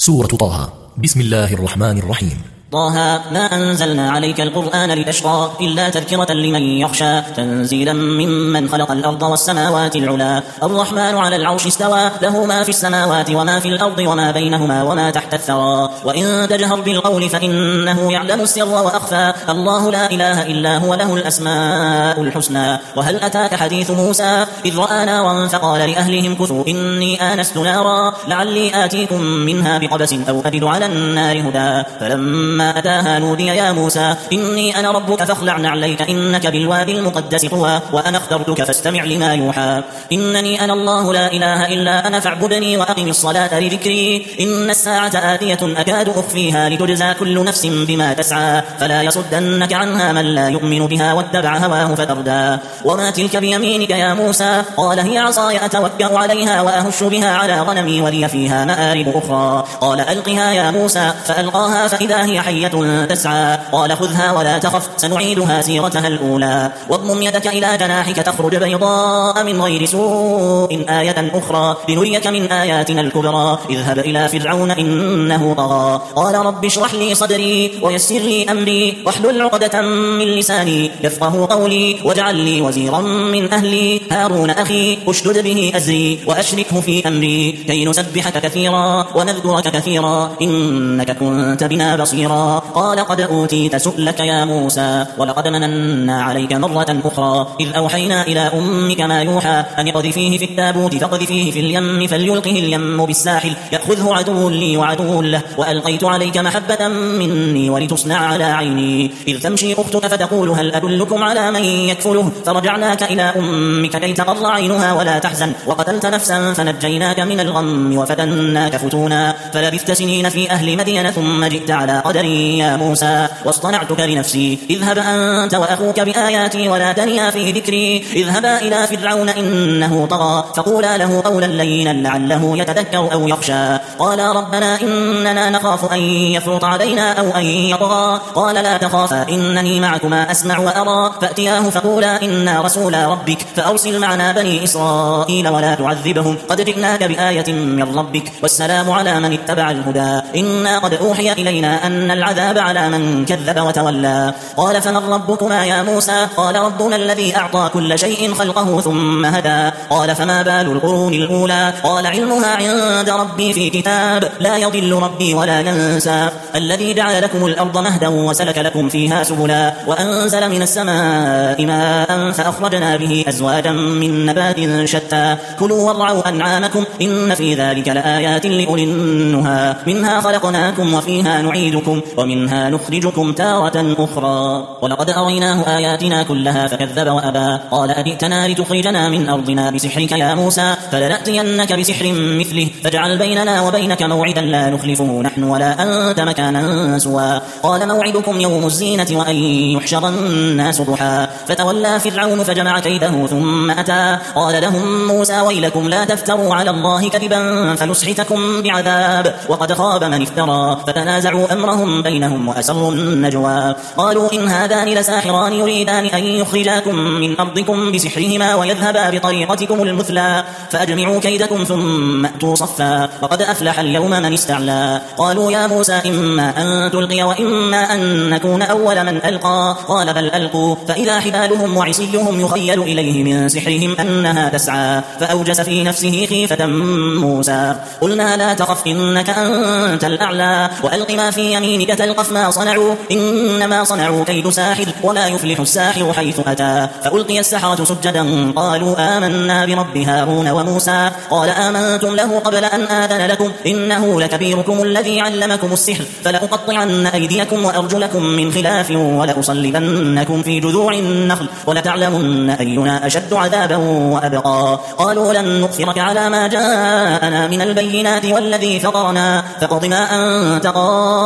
سورة طه. بسم الله الرحمن الرحيم. طه ما أنزلنا عليك القرآن لتشقى إلا تذكرة لمن يخشى تنزيلا ممن خلق الأرض والسماوات العلا الرحمن على العرش استوى له ما في السماوات وما في الأرض وما بينهما وما تحت الثرى وإن تجهر بالقول فإنه يعلم السر وأخفى الله لا إله إلا هو له الأسماء الحسنى وهل أتاك حديث موسى إذ رأى نارا فقال لأهلهم كثوا إني آنست نارا لعلي آتيكم منها بقبس أو أجد على النار هدى فلما أتاها نودي يا موسى إني أنا ربك فاخلع نعليك إنك بالوادي المقدس طوى وأنا اخترتك فاستمع لما يوحى إنني أنا الله لا إله إلا أنا فاعبدني وأقم الصلاة لذكري إن الساعة آتية أكاد أخفيها لتجزى كل نفس بما تسعى فلا يصدنك عنها من لا يؤمن بها واتبع هواه فتردى وما تلك بيمينك يا موسى قال هي عصاي أتوكأ عليها وأهش بها على غنمي ولي فيها مآرب أخرى قال ألقها يا موسى فألقاها فإذا هي حية تسعى قال خذها ولا تخف سنعيدها سيرتها الأولى واضمم يدك إلى جناحك تخرج بيضاء من غير سوء آية أخرى لنريك من آياتنا الكبرى اذهب إلى فرعون إنه طغى قال رب اشرح لي صدري ويسر لي أمري واحلل عقدة من لساني يفقه قولي واجعل لي وزيرا من أهلي هارون أخي اشدد به أزري وأشركه في أمري كي نسبحك كثيرا ونذكرك كثيرا إنك كنت بنا بصيرا قال قد أوتيت سؤلك يا موسى ولقد مننا عليك مرة أخرى إذ أوحينا إلى أمك ما يوحى أن اقذفيه في التابوت فاقذفيه في اليم فليلقه اليم بالساحل يأخذه عدو لي وعدو له وألقيت عليك محبة مني ولتصنع على عيني إذ تمشي أختك فتقول هل أدلكم على من يكفله فرجعناك إلى أمك كي تقر عينها ولا تحزن وقتلت نفسا فنجيناك من الغم وفتناك فتونا فلبثت سنين في أهل مدين ثم جئت على قدري يا موسى واصطنعتك لنفسي اذهب أنت وأخوك بآياتي ولا تنيا في ذكري اذهبا إلى فرعون إنه طغى فقولا له قولا لينا لعله يتذكر أو يخشى قالا ربنا إننا نخاف أن يفرط علينا أو أن يطغى قال لا تخافا إنني معكما أسمع وأرى فأتياه فقولا إنا رسولا ربك فأرسل معنا بني إسرائيل ولا تعذبهم قد جئناك بآية من ربك والسلام على من اتبع الهدى إنا قد أوحي إلينا أن العذاب على من كذب وتولى قال فمن ربكما يا موسى قال ربنا الذي أعطى كل شيء خلقه ثم هدى قال فما بال القرون الأولى قال علمها عند ربي في كتاب لا يضل ربي ولا ينسى الذي جعل لكم الأرض مهدا وسلك لكم فيها سبلا وأنزل من السماء ماء فأخرجنا به أزواجا من نبات شتى كلوا وارعوا أنعامكم إن في ذلك لآيات لأولي النهى منها خلقناكم وفيها نعيدكم ومنها نخرجكم تارة أخرى ولقد أريناه آياتنا كلها فكذب وأبى قال أجئتنا لتخرجنا من أرضنا بسحرك يا موسى فلنأتينك بسحر مثله فاجعل بيننا وبينك موعدا لا نخلفه نحن ولا أنت مكانا سوى قال موعدكم يوم الزينة وأن يحشر الناس ضحى فتولى فرعون فجمع كيده ثم أتى قال لهم موسى ويلكم لا تفتروا على الله كذبا فنسحتكم بعذاب وقد خاب من افترى فتنازعوا أمرهم بينهم وأسروا النجوى قالوا إن هذان لساحران يريدان أن يخرجاكم من أرضكم بسحرهما ويذهبا بطريقتكم المثلى فأجمعوا كيدكم ثم أتوا صفا وقد أفلح اليوم من استعلى قالوا يا موسى إما أن تلقي وإما أن نكون أول من ألقى قال بل ألقوا فإذا حبالهم وعصيهم يخيل إليه من سحرهم أنها تسعى فأوجس في نفسه خيفة موسى قلنا لا تخف إنك أنت الأعلى وألق ما في يمينك تلقف ما صنعوا إنما صنعوا كيد ساحر ولا يفلح الساحر حيث أتى فألقي السحرة سجدا قالوا آمنا برب هارون وموسى قال آمنتم له قبل أن آذن لكم إنه لكبيركم الذي علمكم السحر فلأقطعن أيديكم وأرجلكم من خلاف ولأصلبنكم في جذوع النخل ولتعلمن أينا أشد عذابا وأبقى قالوا لن نؤثرك على ما جاءنا من البينات والذي فطرنا فاقض ما أنت قاض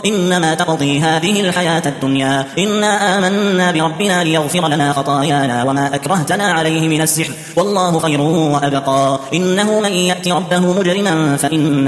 إنما تقضي هذه الحياة الدنيا إنا آمنا بربنا ليغفر لنا خطايانا وما أكرهتنا عليه من السحر والله خير وأبقى إنه من يأتي ربه مجرما فإن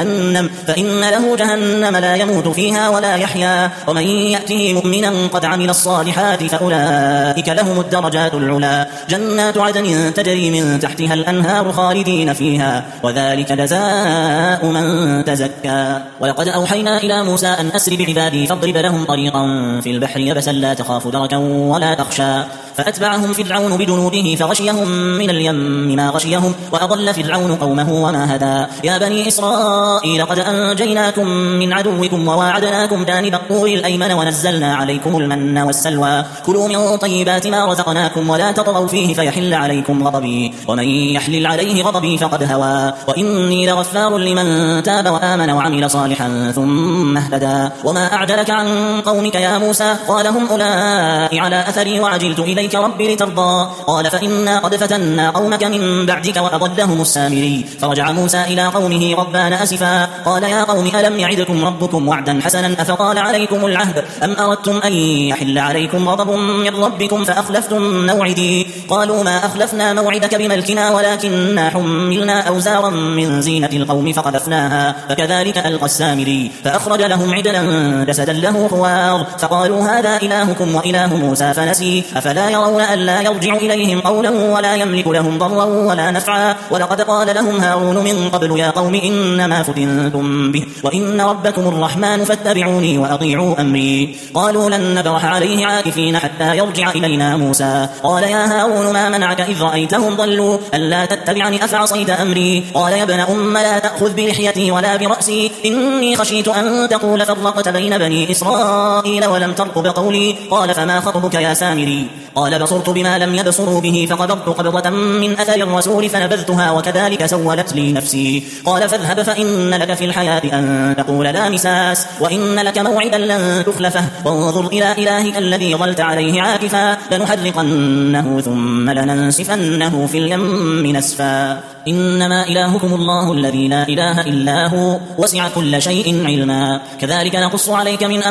له جهنم لا يموت فيها ولا يحيا ومن يأته مؤمنا قد عمل الصالحات فأولئك لهم الدرجات العلا جنات عدن تجري من تحتها الأنهار خالدين فيها وذلك جزاء من تزكى ولقد أوحينا إلى موسى أن أسر بعبادي فاضرب لهم طريقا في البحر يبسا لا تخاف دركا ولا تخشى فأتبعهم فرعون بجنوده فغشيهم من اليم ما غشيهم وأضل فرعون قومه وما هدى يا بني إسرائيل قد أنجيناكم من عدوكم وواعدناكم جانب الطور الأيمن ونزلنا عليكم المن والسلوى كلوا من طيبات ما رزقناكم ولا تطغوا فيه فيحل عليكم غضبي ومن يحلل عليه غضبي فقد هوى وإني لغفار لمن تاب وآمن وعمل صالحا ثم اهتدى وما أعجلك عن قومك يا موسى قال هم أولئك على أثري وعجلت إليك ربي لترضى قال فإنا قد فتنا قومك من بعدك وأضلهم السامري فرجع موسى إلى قومه غضبان أسفا قال يا قوم ألم يعدكم ربكم وعدا حسنا أفطال عليكم العهد أم أردتم أن يحل عليكم غضب من ربكم فأخلفتم موعدي قالوا ما أخلفنا موعدك بملكنا ولكننا حملنا أوزارا من زينة القوم فقذفناها فكذلك ألقى السامري فأخرج لهم عجلا جسدا له خوار فقالوا هذا إلهكم وإله موسى فنسي أفلا يرون ألا يرجع إليهم قولا ولا يملك لهم ضرا ولا نفعا ولقد قال لهم هارون من قبل يا قوم إنما فتنتم به وإن ربكم الرحمن فاتبعوني وأطيعوا أمري قالوا لن نبرح عليه عاكفين حتى يرجع إلينا موسى قال يا هارون ما منعك إذ رأيتهم ضلوا ألا تتبعني أفعصيت أمري قال يا ابن أم لا تأخذ بلحيتي ولا برأسي إني خشيت أن تقول فرقت بين بني إسرائيل ولم ترقب قولي قال فما خطبك يا سامري قال بصرت بما لم يبصروا به فقبضت قبضة من أثر الرسول فنبذتها وكذلك سولت لي نفسي قال فاذهب فإن لك في الحياة أن تقول لا مساس وإن لك موعدا لن تخلفه وانظر إلى إلهك الذي ظلت عليه عاكفا لنحرقنه ثم لننسفنه في اليم نسفا إنما إلهكم الله الذي لا إله إلا هو وسع كل شيء علما كذلك نقص عليك من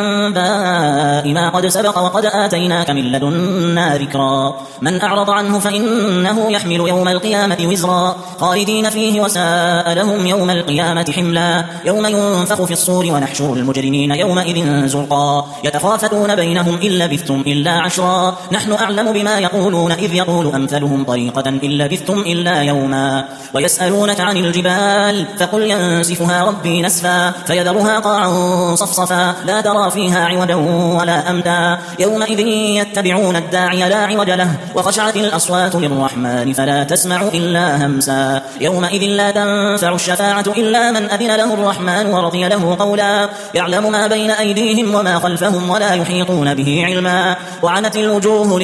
أنباء ما قد سبق وقد آتيناك من لدنا ذكرا من أعرض عنه فإنه يحمل يوم القيامة وزرا خالدين فيه وساء لهم يوم القيامة حملا يوم ينفخ في الصور ونحشر المجرمين يومئذ زرقا يتخافتون بينهم إن لبثتم إلا عشرا نحن أعلم بما يقولون إذ يقول أمثلهم طريقة إن لبثتم إلا يوما ويسألونك عن الجبال فقل ينسفها ربي نسفا فيذرها قاعا صفصفا لا ترى فيها عوجا ولا أمتا يومئذ يتبعون الداعي لا عوج له وخشعت الأصوات للرحمن فلا تسمع إلا همسا يومئذ لا تنفع الشفاعة إلا من أذن له الرحمن ورضي له قولا يعلم ما بين أيديهم وما خلفهم ولا يحيطون به علما وعنت الوجوه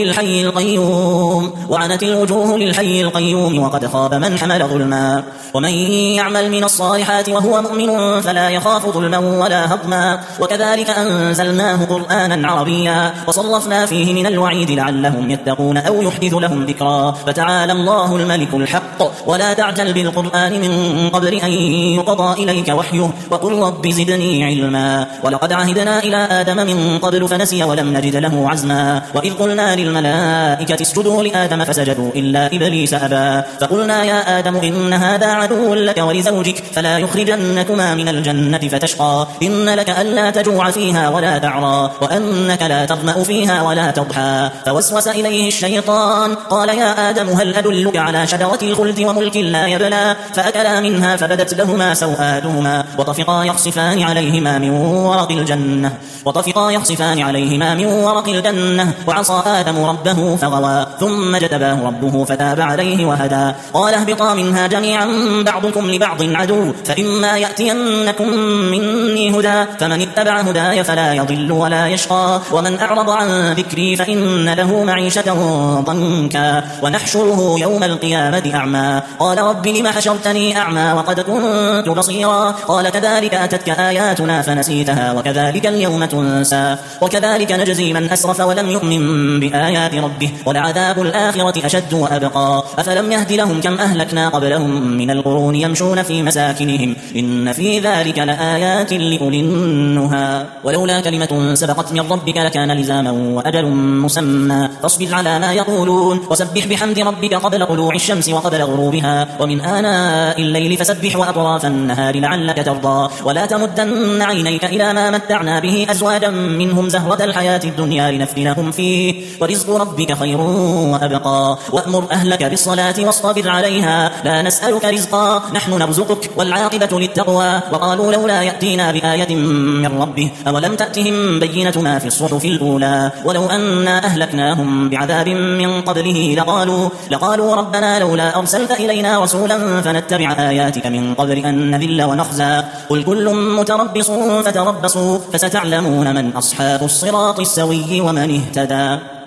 للحي القيوم وقد خاب من حمل ظلما ومن يعمل من الصالحات وهو مؤمن فلا يخاف ظلما ولا هضما وكذلك أنزلناه قرآنا عربيا وصرفنا فيه من الوعيد لعلهم يتقون أو يحدث لهم ذكرا فتعالى الله الملك الحق ولا تعجل بالقرآن من قبل أن يقضى إليك وحيه وقل رب زدني علما ولقد عهدنا إلى آدم من قبل فنسي ولم نجد له عزما وإذ قلنا للملائكة اسجدوا لآدم فسجدوا إلا إبليس أبى فقلنا يا آدم إن هذا عدو لك ولزوجك فلا يخرجنكما من الجنة فتشقى إن لك ألا تجوع فيها ولا تعرى وأنك لا تظمأ فيها ولا تضحى فوسوس إليه الشيطان قال يا آدم هل أدلك على شجرة الخلد وملك لا يبلى فأكلا منها فبدت لهما سوآتهما وطفقا يخصفان عليهما من ورق الجنة وعصى آدم ربه فغوى ثم اجتباه ربه فتاب عليه وهدى قال اهبطا منها جميعا بعضكم لبعض عدو فإما يأتينكم مني هدى فمن اتبع هداي فلا يضل ولا يشقى ومن أعرض عن ذكري فإن له له معيشة ضنكا ونحشره يوم القيامة أعمى قال رب لم حشرتني أعمى وقد كنت بصيرا قال كذلك أتتك آياتنا فنسيتها وكذلك اليوم تنسى وكذلك نجزي من أسرف ولم يؤمن بآيات ربه ولعذاب الآخرة أشد وأبقى أفلم يهد لهم كم أهلكنا قبلهم من القرون يمشون في مساكنهم إن في ذلك لآيات لأولي النهى ولولا كلمة سبقت من ربك لكان لزاما وأجل مسمى فاصبر على ما يقولون وسبح بحمد ربك قبل طلوع الشمس وقبل غروبها ومن آناء الليل فسبح وأطراف النهار لعلك ترضى ولا تمدن عينيك إلى ما متعنا به أزواجا منهم زهرة الحياة الدنيا لنفتنهم فيه ورزق ربك خير وأبقى وأمر أهلك بالصلاة واصطبر عليها لا نسألك رزقا نحن نرزقك والعاقبة للتقوى وقالوا لولا يأتينا بآية من ربه أولم تأتهم بينة ما في الصحف الأولى ولو أنا أهلكناهم بعذاب من قبله لقالوا ربنا لولا أرسلت إلينا رسولا فنتبع آياتك من قبل أن نذل ونخزى قل كل متربص فتربصوا فستعلمون من أصحاب الصراط السوي ومن اهتدى